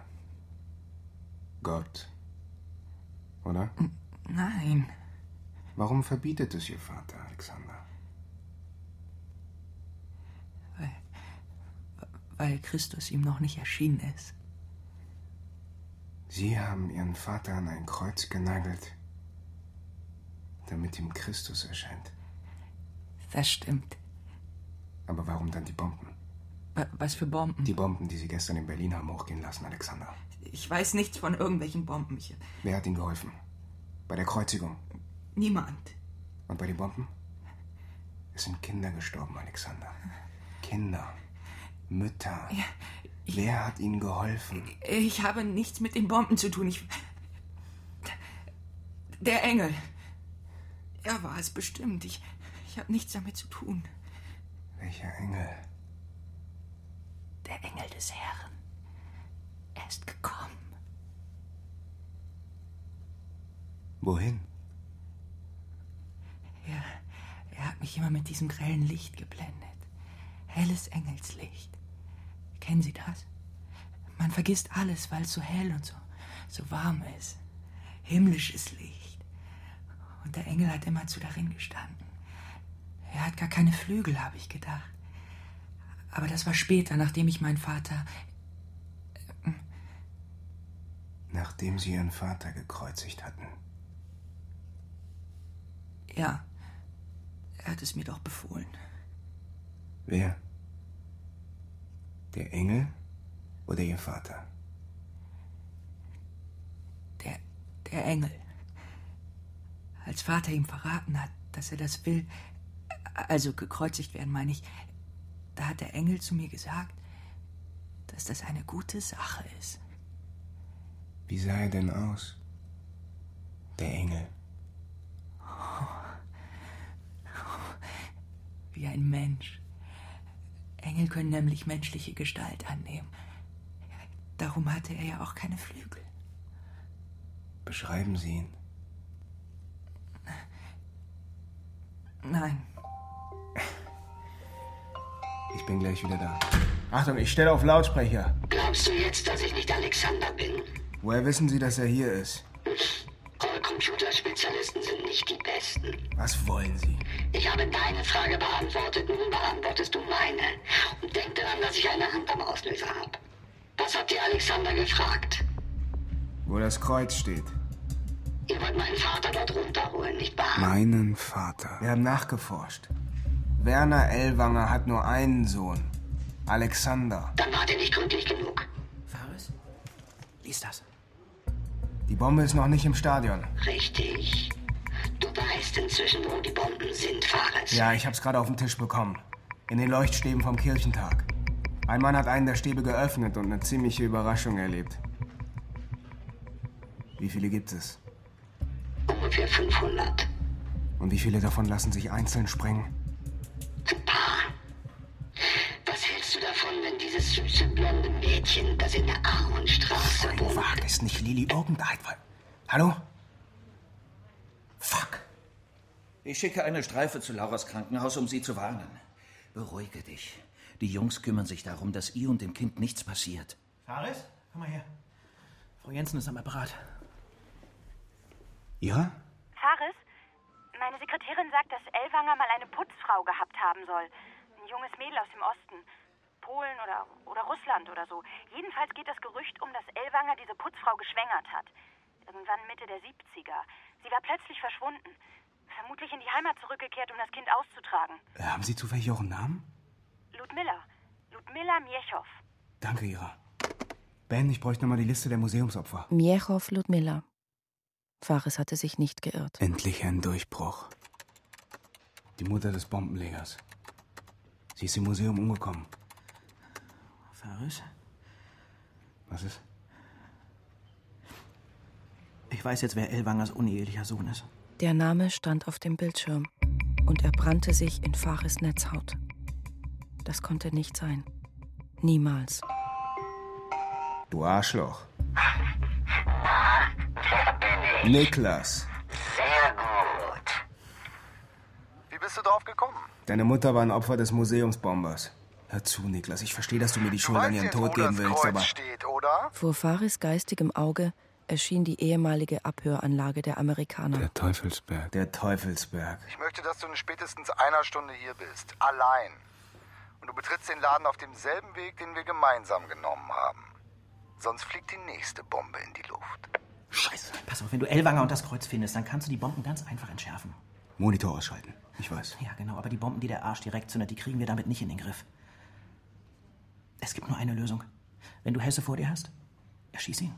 Gott. Oder? N- Nein. Warum verbietet es Ihr Vater, Alexander? Weil, weil Christus ihm noch nicht erschienen ist. Sie haben Ihren Vater an ein Kreuz genagelt, damit ihm Christus erscheint. Das stimmt. Aber warum dann die Bomben? Wa- Was für Bomben? Die Bomben, die Sie gestern in Berlin haben hochgehen lassen, Alexander. Ich weiß nichts von irgendwelchen Bomben. Ich, Wer hat Ihnen geholfen? Bei der Kreuzigung? niemand. Und bei den Bomben? Es sind Kinder gestorben, Alexander. Kinder. Mütter. Ja, ich, Wer hat Ihnen geholfen? ich habe nichts mit den Bomben zu tun. Ich, der Engel. Er war es bestimmt. Ich, ich habe nichts damit zu tun. Welcher Engel? Der Engel des Herrn. Er ist gekommen. Wohin? Er, er hat mich immer mit diesem grellen Licht geblendet. Helles Engelslicht. Kennen Sie das? Man vergisst alles, weil es so hell und so, so warm ist. Himmlisches Licht. Und der Engel hat immerzu darin gestanden. Er hat gar keine Flügel, habe ich gedacht. Aber das war später, nachdem ich meinen Vater... Äh, Nachdem Sie Ihren Vater gekreuzigt hatten. Ja, er hat es mir doch befohlen. Wer? Der Engel oder Ihr Vater? Der, der Engel. Als Vater ihm verraten hat, dass er das will, also gekreuzigt werden, meine ich, da hat der Engel zu mir gesagt, dass das eine gute Sache ist. Wie sah er denn aus? Der Engel. Wie ein Mensch. Engel können nämlich menschliche Gestalt annehmen. Darum hatte er ja auch keine Flügel. Beschreiben Sie ihn. Nein. Ich bin gleich wieder da. Achtung, ich stelle auf Lautsprecher. Glaubst du jetzt, dass ich nicht Alexander bin? Woher wissen Sie, dass er hier ist? Eure Computerspezialisten sind nicht die Besten. Was wollen Sie? Ich habe deine Frage beantwortet, nun beantwortest du meine. Und denk daran, dass ich eine Hand am Auslöser habe. Was habt ihr Alexander gefragt? Wo das Kreuz steht. Ihr wollt meinen Vater dort runterholen, nicht wahr? Meinen Vater. Wir haben nachgeforscht. Werner Ellwanger hat nur einen Sohn. Alexander. Dann wart ihr nicht gründlich genug. Faris? Lies das. Die Bombe ist noch nicht im Stadion. Richtig. Du weißt inzwischen, wo die Bomben sind, Faris. Ja, ich hab's gerade auf den Tisch bekommen. In den Leuchtstäben vom Kirchentag. Ein Mann hat einen der Stäbe geöffnet und eine ziemliche Überraschung erlebt. Wie viele gibt es? Ungefähr fünfhundert. Und wie viele davon lassen sich einzeln sprengen? Ein paar. Was hältst du davon, wenn dieses süße blonde Mädchen, das in der Ahornstraße wohnt... Wag es nicht, Lili, irgendein... Hallo? Fuck. Ich schicke eine Streife zu Lauras Krankenhaus, um sie zu warnen. Beruhige dich. Die Jungs kümmern sich darum, dass ihr und dem Kind nichts passiert. Faris, komm mal her. Frau Jensen ist am Apparat. Ja? Faris, meine Sekretärin sagt, dass Ellwanger mal eine Putzfrau gehabt haben soll. Ein junges Mädel aus dem Osten. Polen oder, oder Russland oder so. Jedenfalls geht das Gerücht um, dass Ellwanger diese Putzfrau geschwängert hat. Irgendwann Mitte der siebziger. Sie war plötzlich verschwunden. Vermutlich in die Heimat zurückgekehrt, um das Kind auszutragen. Äh, haben Sie zufällig auch einen Namen? Ludmilla. Ludmilla Miechow. Danke, Ira. Ben, ich bräuchte nochmal die Liste der Museumsopfer. Miechow Ludmilla. Faris hatte sich nicht geirrt. Endlich ein Durchbruch. Die Mutter des Bombenlegers. Sie ist im Museum umgekommen. Faris? Was ist? Ich weiß jetzt, wer Ellwangers unehelicher Sohn ist. Der Name stand auf dem Bildschirm und er brannte sich in Faris Netzhaut. Das konnte nicht sein. Niemals. Du Arschloch. Na, wer bin ich? Niklas. Sehr gut. Wie bist du drauf gekommen? Deine Mutter war ein Opfer des Museumsbombers. Hör zu, Niklas. Ich verstehe, dass du mir die Schuld an ihren Tod geben willst, aber... Steht, oder? Vor Faris geistigem Auge erschien die ehemalige Abhöranlage der Amerikaner. Der Teufelsberg. Der Teufelsberg. Ich möchte, dass du in spätestens einer Stunde hier bist. Allein. Und du betrittst den Laden auf demselben Weg, den wir gemeinsam genommen haben. Sonst fliegt die nächste Bombe in die Luft. Scheiße. Pass auf, wenn du Ellwanger und das Kreuz findest, dann kannst du die Bomben ganz einfach entschärfen. Monitor ausschalten. Ich weiß. Ja, genau. Aber die Bomben, die der Arsch direkt zündet, die kriegen wir damit nicht in den Griff. Es gibt nur eine Lösung. Wenn du Hesse vor dir hast, erschieß ihn.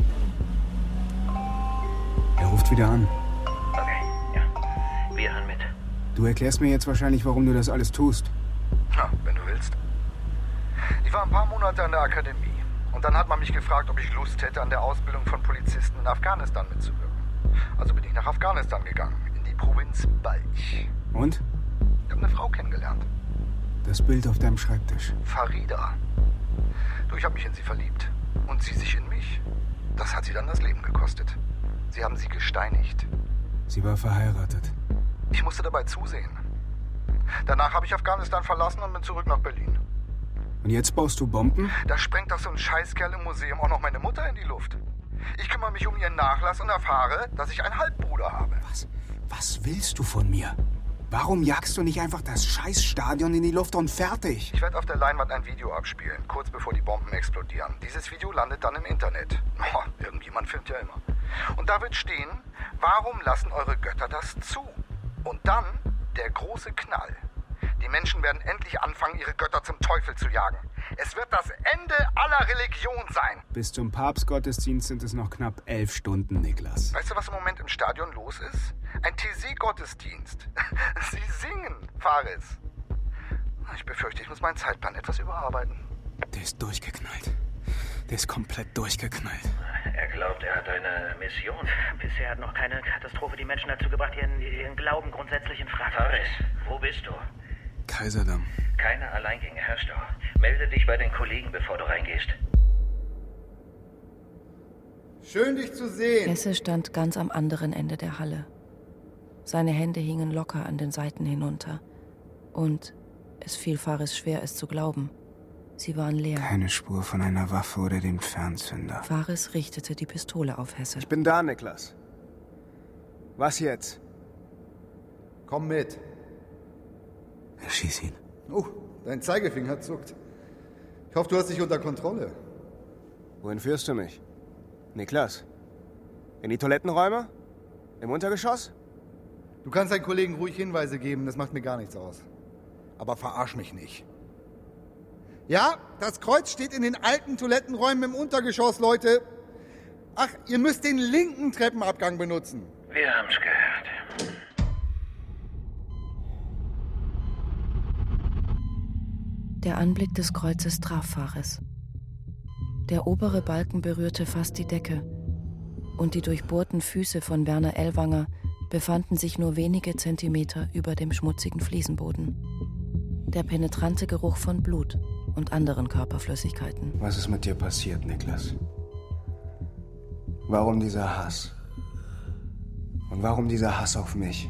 Er ruft wieder an. Okay, ja. Wir hören mit. Du erklärst mir jetzt wahrscheinlich, warum du das alles tust. Ja, wenn du willst. Ich war ein paar Monate an der Akademie. Und dann hat man mich gefragt, ob ich Lust hätte, an der Ausbildung von Polizisten in Afghanistan mitzuwirken. Also bin ich nach Afghanistan gegangen, in die Provinz Balch. Und? Ich habe eine Frau kennengelernt. Das Bild auf deinem Schreibtisch. Farida. Du, ich habe mich in sie verliebt. Und sie sich in mich. Das hat sie dann das Leben gekostet. Sie haben sie gesteinigt. Sie war verheiratet. Ich musste dabei zusehen. Danach habe ich Afghanistan verlassen und bin zurück nach Berlin. Und jetzt baust du Bomben? Da sprengt doch so ein Scheißkerl im Museum auch noch meine Mutter in die Luft. Ich kümmere mich um ihren Nachlass und erfahre, dass ich einen Halbbruder habe. Was? Was willst du von mir? Warum jagst du nicht einfach das Scheißstadion in die Luft und fertig? Ich werde auf der Leinwand ein Video abspielen, kurz bevor die Bomben explodieren. Dieses Video landet dann im Internet. Oh, irgendjemand filmt ja immer. Und da wird stehen, warum lassen eure Götter das zu? Und dann der große Knall. Die Menschen werden endlich anfangen, ihre Götter zum Teufel zu jagen. Es wird das Ende aller Religion sein. Bis zum Papstgottesdienst sind es noch knapp elf Stunden, Niklas. Weißt du, was im Moment im Stadion los ist? Ein T C-Gottesdienst. Sie singen, Faris. Ich befürchte, ich muss meinen Zeitplan etwas überarbeiten. Der ist durchgeknallt. Der ist komplett durchgeknallt. Er glaubt, er hat eine Mission. Bisher hat noch keine Katastrophe die Menschen dazu gebracht, ihren, ihren Glauben grundsätzlich in Frage zu Faris, stellen. wo bist du? Kaiserdamm. Keine Alleingänge, hörst du? Melde dich bei den Kollegen, bevor du reingehst. Schön, dich zu sehen. Hesse stand ganz am anderen Ende der Halle. Seine Hände hingen locker an den Seiten hinunter. Und es fiel Faris schwer, es zu glauben. Sie waren leer. Keine Spur von einer Waffe oder dem Fernzünder. Faris richtete die Pistole auf Hesse. Ich bin da, Niklas. Was jetzt? Komm mit. Schieß ihn. Oh, dein Zeigefinger zuckt. Ich hoffe, du hast dich unter Kontrolle. Wohin führst du mich? Niklas? In die Toilettenräume? Im Untergeschoss? Du kannst deinen Kollegen ruhig Hinweise geben, das macht mir gar nichts aus. Aber verarsch mich nicht. Ja, das Kreuz steht in den alten Toilettenräumen im Untergeschoss, Leute. Ach, ihr müsst den linken Treppenabgang benutzen. Wir haben's gehört. Der Anblick des Kreuzes traf Faris. Der obere Balken berührte fast die Decke und die durchbohrten Füße von Werner Ellwanger befanden sich nur wenige Zentimeter über dem schmutzigen Fliesenboden. Der penetrante Geruch von Blut und anderen Körperflüssigkeiten. Was ist mit dir passiert, Niklas? Warum dieser Hass? Und warum dieser Hass auf mich?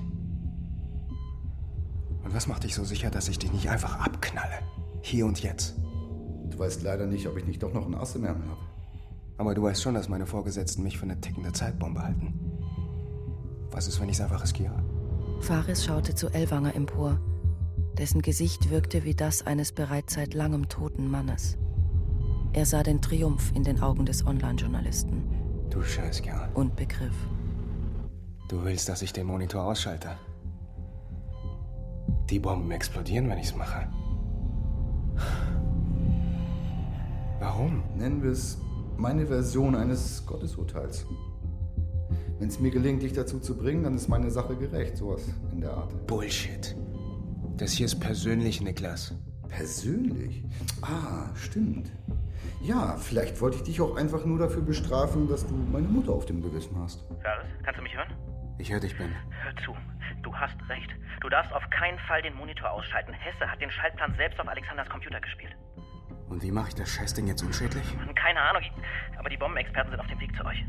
Und was macht dich so sicher, dass ich dich nicht einfach abknalle? Hier und jetzt. Du weißt leider nicht, ob ich nicht doch noch ein Ass im Ärmel habe. Aber du weißt schon, dass meine Vorgesetzten mich für eine tickende Zeitbombe halten. Was ist, wenn ich es einfach riskiere? Faris schaute zu Ellwanger empor. Dessen Gesicht wirkte wie das eines bereits seit langem toten Mannes. Er sah den Triumph in den Augen des Online-Journalisten. Du Scheißkerl. Und begriff. Du willst, dass ich den Monitor ausschalte? Die Bomben explodieren, wenn ich's mache. Warum? Nennen wir es meine Version eines Gottesurteils. Wenn es mir gelingt, dich dazu zu bringen, dann ist meine Sache gerecht. Sowas in der Art. Bullshit. Das hier ist persönlich, Niklas. Persönlich? Ah, stimmt. Ja, vielleicht wollte ich dich auch einfach nur dafür bestrafen, dass du meine Mutter auf dem Gewissen hast. Faris, kannst du mich hören? Ich höre dich, Ben. Hör zu, du hast recht. Du darfst auf keinen Fall den Monitor ausschalten. Hesse hat den Schaltplan selbst auf Alexanders Computer gespielt. Und wie mache ich das Scheißding jetzt unschädlich? Keine Ahnung, aber die Bombenexperten sind auf dem Weg zu euch.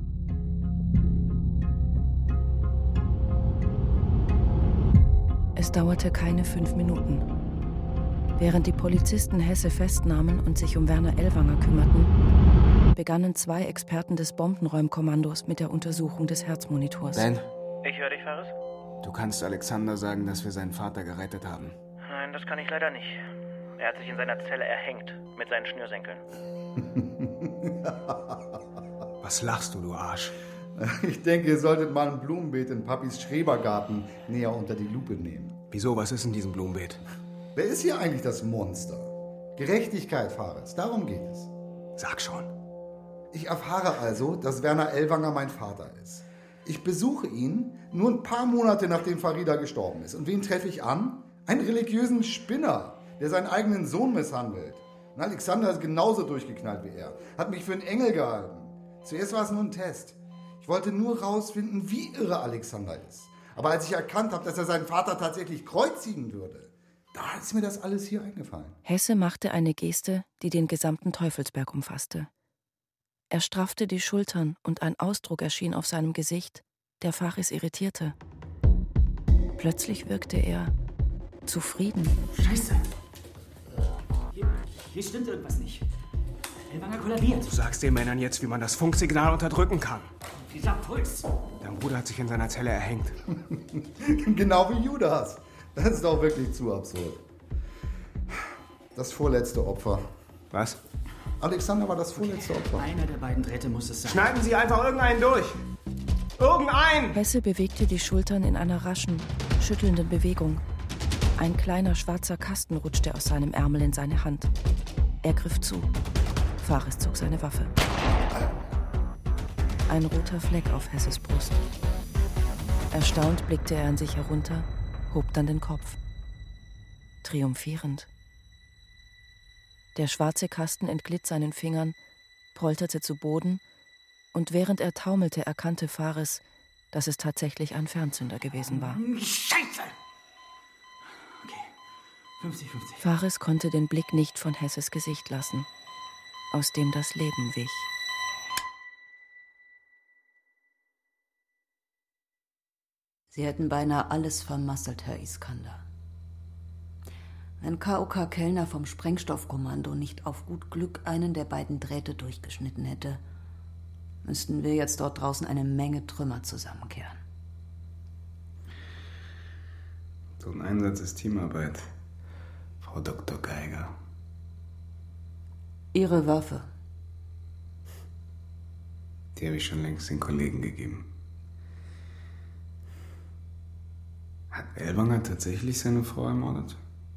Es dauerte keine fünf Minuten. Während die Polizisten Hesse festnahmen und sich um Werner Ellwanger kümmerten, begannen zwei Experten des Bombenräumkommandos mit der Untersuchung des Herzmonitors. Ben? Ich höre dich, Faris. Du kannst Alexander sagen, dass wir seinen Vater gerettet haben. Nein, das kann ich leider nicht. Er hat sich in seiner Zelle erhängt, mit seinen Schnürsenkeln. Was lachst du, du Arsch? Ich denke, ihr solltet mal ein Blumenbeet in Papis Schrebergarten näher unter die Lupe nehmen. Wieso? Was ist in diesem Blumenbeet? Wer ist hier eigentlich das Monster? Gerechtigkeit, Faris. Darum geht es. Sag schon. Ich erfahre also, dass Werner Ellwanger mein Vater ist. Ich besuche ihn nur ein paar Monate, nachdem Farida gestorben ist. Und wen treffe ich an? Einen religiösen Spinner, der seinen eigenen Sohn misshandelt. Und Alexander ist genauso durchgeknallt wie er. Hat mich für einen Engel gehalten. Zuerst war es nur ein Test. Ich wollte nur rausfinden, wie irre Alexander ist. Aber als ich erkannt habe, dass er seinen Vater tatsächlich kreuzigen würde, da ist mir das alles hier eingefallen. Hesse machte eine Geste, die den gesamten Teufelsberg umfasste. Er straffte die Schultern und ein Ausdruck erschien auf seinem Gesicht, der Faris irritierte. Plötzlich wirkte er zufrieden. Scheiße. Hier, hier stimmt irgendwas nicht. Ellwanger kollabiert. Du sagst den Männern jetzt, wie man das Funksignal unterdrücken kann. Dieser Puls. Dein Bruder hat sich in seiner Zelle erhängt. Genau wie Judas. Das ist doch wirklich zu absurd. Das vorletzte Opfer. Was? Alexander war das vorletzte Opfer. Einer der beiden Drähte muss es sein. Schneiden Sie einfach irgendeinen durch. Irgendeinen! Hesse bewegte die Schultern in einer raschen, schüttelnden Bewegung. Ein kleiner schwarzer Kasten rutschte aus seinem Ärmel in seine Hand. Er griff zu. Fares zog seine Waffe. Ein roter Fleck auf Hesses Brust. Erstaunt blickte er an sich herunter, hob dann den Kopf. Triumphierend. Der schwarze Kasten entglitt seinen Fingern, polterte zu Boden, und während er taumelte, erkannte Fares, dass es tatsächlich ein Fernzünder gewesen war. Scheiße! Okay, fünfzig fünfzig. Fares konnte den Blick nicht von Hesses Gesicht lassen, aus dem das Leben wich. Sie hätten beinahe alles vermasselt, Herr Iskander. Wenn K O K-Kellner vom Sprengstoffkommando nicht auf gut Glück einen der beiden Drähte durchgeschnitten hätte, müssten wir jetzt dort draußen eine Menge Trümmer zusammenkehren. So ein Einsatz ist Teamarbeit, Frau Doktor Geiger. Ihre Waffe. Die habe ich schon längst den Kollegen gegeben. Hat Ellwanger tatsächlich seine Frau ermordet?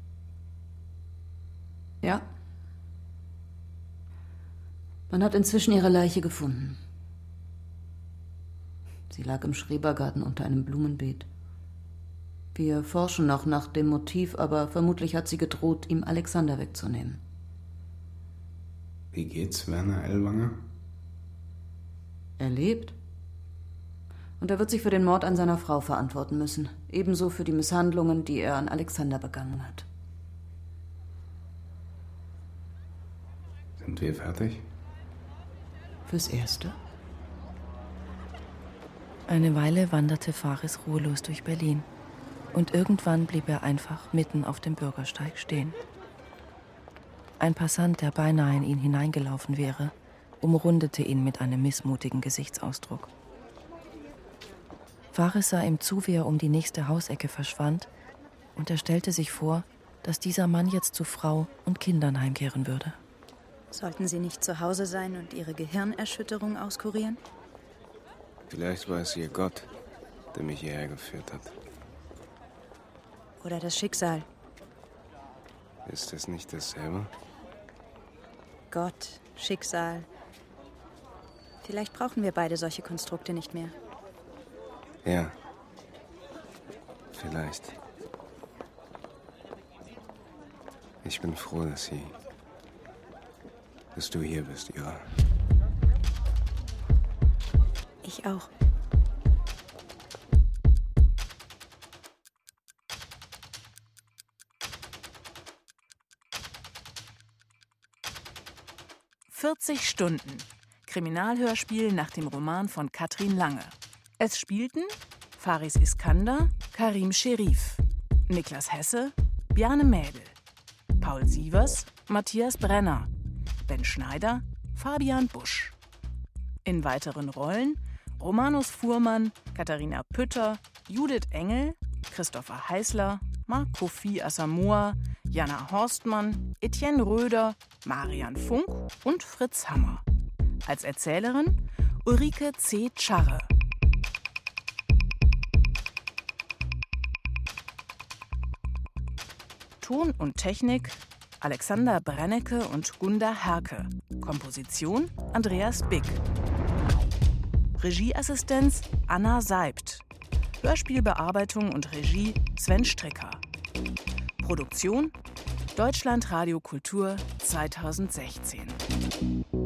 Ja. Man hat inzwischen ihre Leiche gefunden. Sie lag im Schrebergarten unter einem Blumenbeet. Wir forschen noch nach dem Motiv, aber vermutlich hat sie gedroht, ihm Alexander wegzunehmen. Wie geht's Werner Ellwanger? Er lebt. Und er wird sich für den Mord an seiner Frau verantworten müssen. Ebenso für die Misshandlungen, die er an Alexander begangen hat. Sind wir fertig? Fürs Erste. Eine Weile wanderte Fares ruhelos durch Berlin. Und irgendwann blieb er einfach mitten auf dem Bürgersteig stehen. Ein Passant, der beinahe in ihn hineingelaufen wäre, umrundete ihn mit einem missmutigen Gesichtsausdruck. Fares sah ihm zu, wie er um die nächste Hausecke verschwand, und er stellte sich vor, dass dieser Mann jetzt zu Frau und Kindern heimkehren würde. Sollten Sie nicht zu Hause sein und Ihre Gehirnerschütterung auskurieren? Vielleicht war es ihr Gott, der mich hierher geführt hat. Oder das Schicksal? Ist das nicht dasselbe? Gott, Schicksal. Vielleicht brauchen wir beide solche Konstrukte nicht mehr. Ja. Vielleicht. Ich bin froh, dass Sie... dass du hier bist, Ira. Ich auch. vierzig Stunden. Kriminalhörspiel nach dem Roman von Katrin Lange. Es spielten Faris Iskander, Karim Scherif, Niklas Hesse, Bjarne Mädel, Paul Sievers, Matthias Brenner, Ben Schneider, Fabian Busch. In weiteren Rollen Romanus Fuhrmann, Katharina Pütter, Judith Engel, Christopher Heißler, Marc Kofi Asamoah, Jana Horstmann, Etienne Röder, Marian Funk und Fritz Hammer. Als Erzählerin Ulrike C. Tscharre. Ton und Technik Alexander Brennecke und Gunda Herke. Komposition Andreas Bick. Regieassistenz Anna Seibt. Hörspielbearbeitung und Regie Sven Stricker. Produktion Deutschland Radio Kultur zweitausendsechzehn.